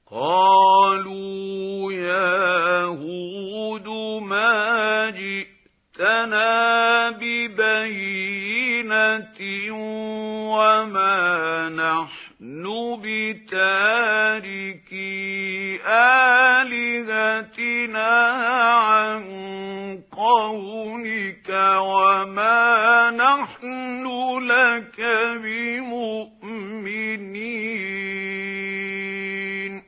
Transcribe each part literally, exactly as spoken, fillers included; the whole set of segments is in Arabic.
قالوا يا هود ما جئتنا ببينة وما نحن بتاركي آلهتنا عن قولك وما نحن لك بمؤمنين.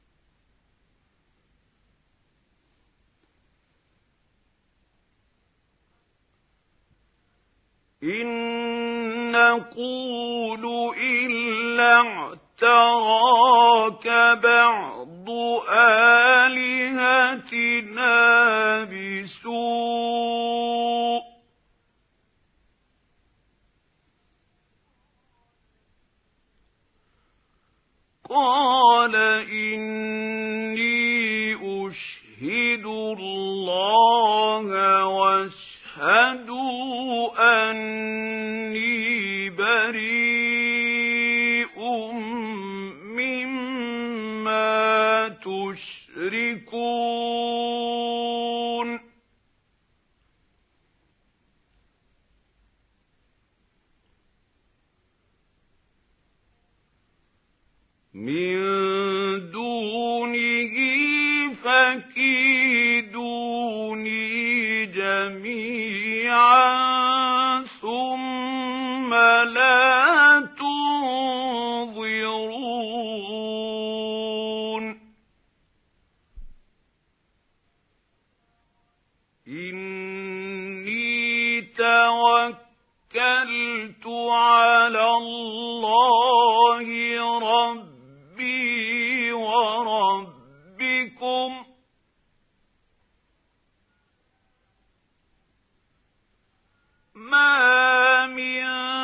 إن نقول إلا اعتراك بعض آلهتنا بسوء قال إني أشهد الله واشهدوا أني بريء مما تشركون. من دونه فكيدوني جميعا ثم لا تنظرون. إني توكلت على الله ربي وربكم ما من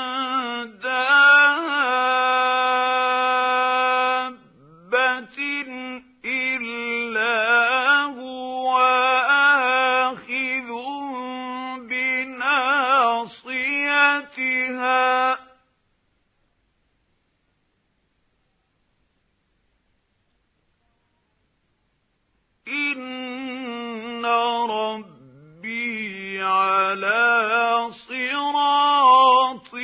دابة إلا هو آخذ بناصيتها إن ربي على صراط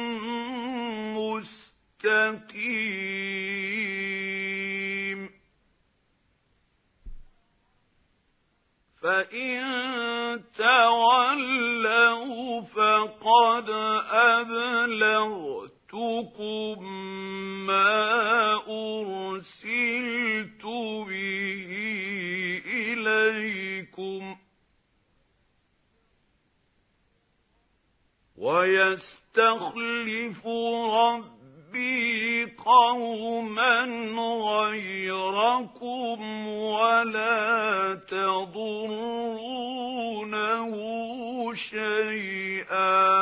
مستقيم. فإن تولوا فقد أبلغتكم ما أرسلت به إليكم ويستخلف ربي قوما غيركم ولا تضرونه شيئا.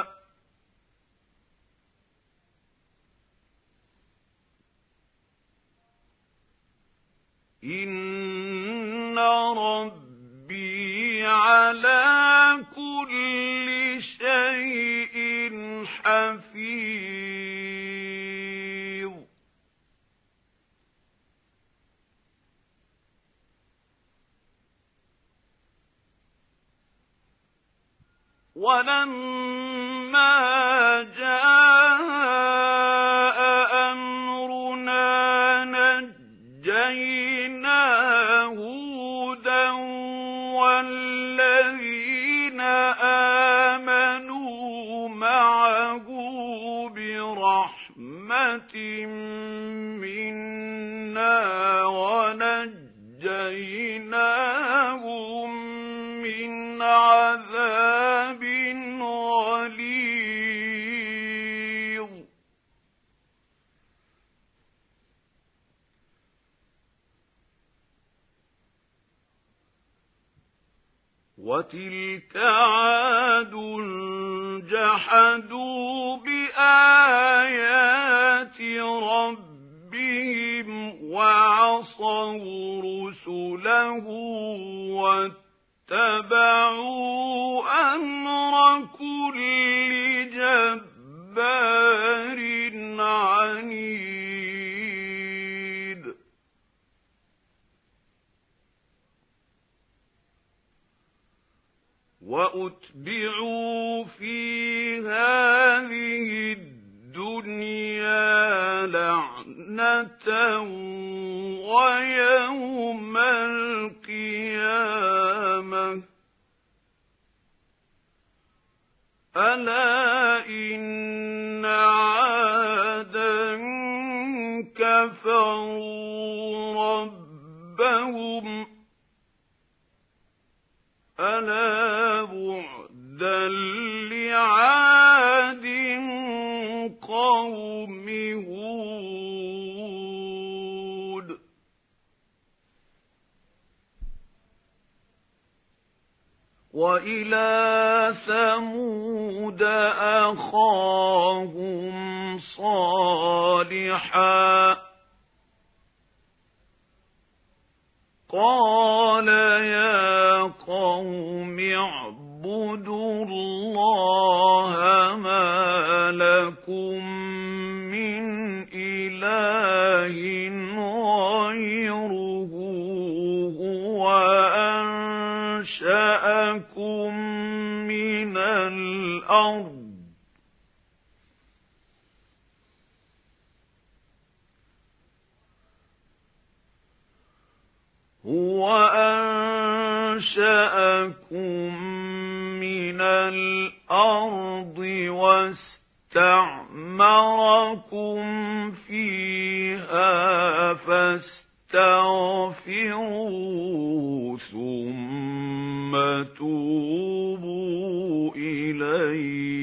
إن ربي على كل شيء حفيظ. ولما جاء أمرنا نجينا هودا والذين آمنوا معه برحمة منا ونجيناهم من عذاب غليظ. وتلك عاد جحدوا بآيات ربهم وعصوا رسله واتبعوا أمر كل جبار عنيد. وأتبعوا في هذه الدنيا لعنة ويوم القيامة ألا إن عادا كفروا ربهم ألا بعدا لعاد قوم هود وإلى ثمود أخاهم صالحا قال يا قوم اعبدوا الله ما لكم من إله غيره هو أنشأكم من الأرض هو أنشأكم من الأرض واستعمركم فيها فاستغفروا ثم توبوا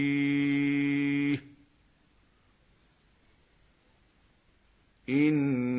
إليه إن